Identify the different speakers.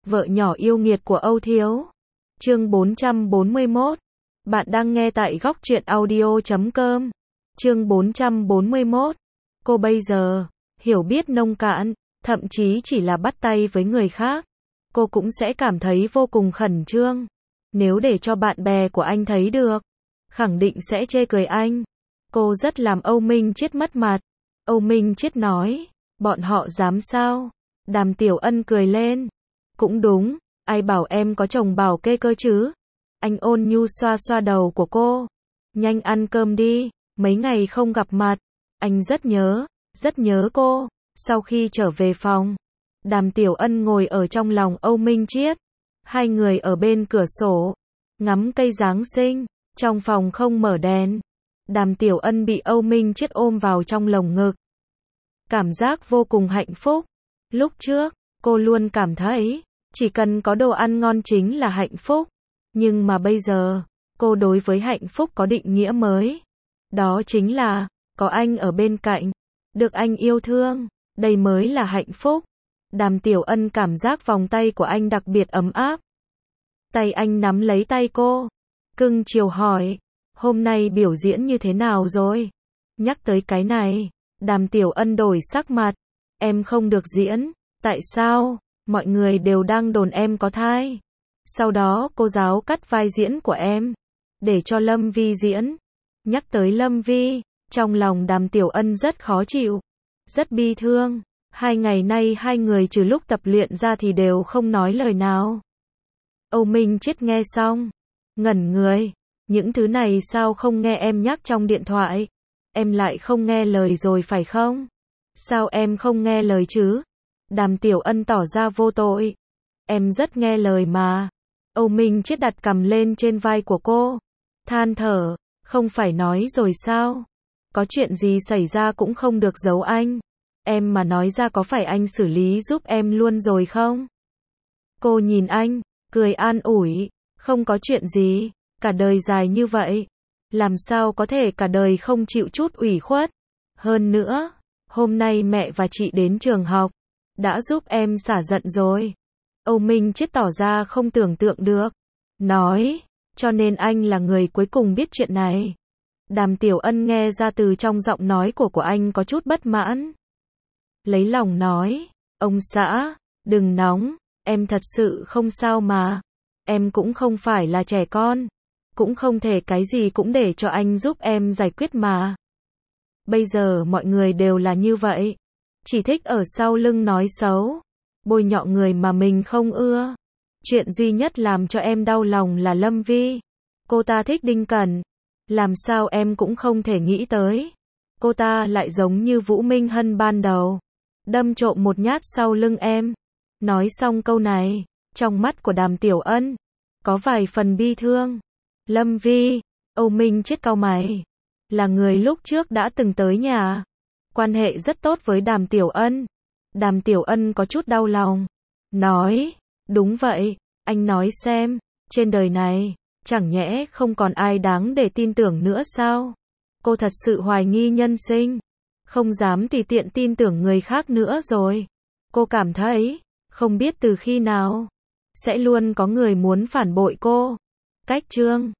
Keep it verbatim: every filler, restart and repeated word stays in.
Speaker 1: Vợ nhỏ yêu nghiệt của Âu Thiếu. Chương bốn trăm bốn mươi mốt. Bạn đang nghe tại góc truyện audio chấm com. Chương bốn trăm bốn mươi mốt. Cô bây giờ, hiểu biết nông cạn, thậm chí chỉ là bắt tay với người khác, cô cũng sẽ cảm thấy vô cùng khẩn trương. Nếu để cho bạn bè của anh thấy được, khẳng định sẽ chê cười anh. Cô rất làm Âu Minh Chiết mất mặt. Âu Minh Chiết nói, bọn họ dám sao? Đàm Tiểu Ân cười lên. Cũng đúng, ai bảo em có chồng bảo kê cơ chứ? Anh ôn nhu xoa xoa đầu của cô. Nhanh ăn cơm đi, mấy ngày không gặp mặt. Anh rất nhớ, rất nhớ cô. Sau khi trở về phòng, Đàm Tiểu Ân ngồi ở trong lòng Âu Minh Chiết. Hai người ở bên cửa sổ, ngắm cây Giáng sinh. Trong phòng không mở đèn. Đàm Tiểu Ân bị Âu Minh Chiết ôm vào trong lồng ngực. Cảm giác vô cùng hạnh phúc. Lúc trước, cô luôn cảm thấy, chỉ cần có đồ ăn ngon chính là hạnh phúc. Nhưng mà bây giờ, cô đối với hạnh phúc có định nghĩa mới. Đó chính là, có anh ở bên cạnh, được anh yêu thương, đây mới là hạnh phúc. Đàm Tiểu Ân cảm giác vòng tay của anh đặc biệt ấm áp. Tay anh nắm lấy tay cô, cưng chiều hỏi, hôm nay biểu diễn như thế nào rồi? Nhắc tới cái này, Đàm Tiểu Ân đổi sắc mặt. Em không được diễn. Tại sao? Mọi người đều đang đồn em có thai. Sau đó cô giáo cắt vai diễn của em, để cho Lâm Vi diễn. Nhắc tới Lâm Vi, trong lòng Đàm Tiểu Ân rất khó chịu, rất bi thương. Hai ngày nay hai người trừ lúc tập luyện ra thì đều không nói lời nào. Âu Minh Chiết nghe xong, ngẩn người. Những thứ này sao không nghe em nhắc trong điện thoại? Em lại không nghe lời rồi phải không? Sao em không nghe lời chứ? Đàm Tiểu Ân tỏ ra vô tội. Em rất nghe lời mà. Âu Minh Chiết đặt cằm lên trên vai của cô, than thở, không phải nói rồi sao? Có chuyện gì xảy ra cũng không được giấu anh. Em mà nói ra có phải anh xử lý giúp em luôn rồi không? Cô nhìn anh, cười an ủi, không có chuyện gì, cả đời dài như vậy, làm sao có thể cả đời không chịu chút ủy khuất. Hơn nữa, hôm nay mẹ và chị đến trường học, đã giúp em xả giận rồi. Âu Minh Chiết tỏ ra không tưởng tượng được, nói, cho nên anh là người cuối cùng biết chuyện này. Đàm Tiểu Ân nghe ra từ trong giọng nói của của anh có chút bất mãn. Lấy lòng nói, ông xã, đừng nóng, em thật sự không sao mà. Em cũng không phải là trẻ con, cũng không thể cái gì cũng để cho anh giúp em giải quyết mà. Bây giờ mọi người đều là như vậy, chỉ thích ở sau lưng nói xấu, bôi nhọ người mà mình không ưa. Chuyện duy nhất làm cho em đau lòng là Lâm Vi. Cô ta thích Đinh Cẩn. Làm sao em cũng không thể nghĩ tới, cô ta lại giống như Vũ Minh Hân ban đầu, đâm trộm một nhát sau lưng em. Nói xong câu này, trong mắt của Đàm Tiểu Ân có vài phần bi thương. Lâm Vi, Âu Minh Chiết cau mày, là người lúc trước đã từng tới nhà, quan hệ rất tốt với Đàm Tiểu Ân. Đàm Tiểu Ân có chút đau lòng, nói, đúng vậy, anh nói xem, trên đời này, chẳng nhẽ không còn ai đáng để tin tưởng nữa sao? Cô thật sự hoài nghi nhân sinh, không dám tùy tiện tin tưởng người khác nữa rồi. Cô cảm thấy, không biết từ khi nào, sẽ luôn có người muốn phản bội cô. Cách chương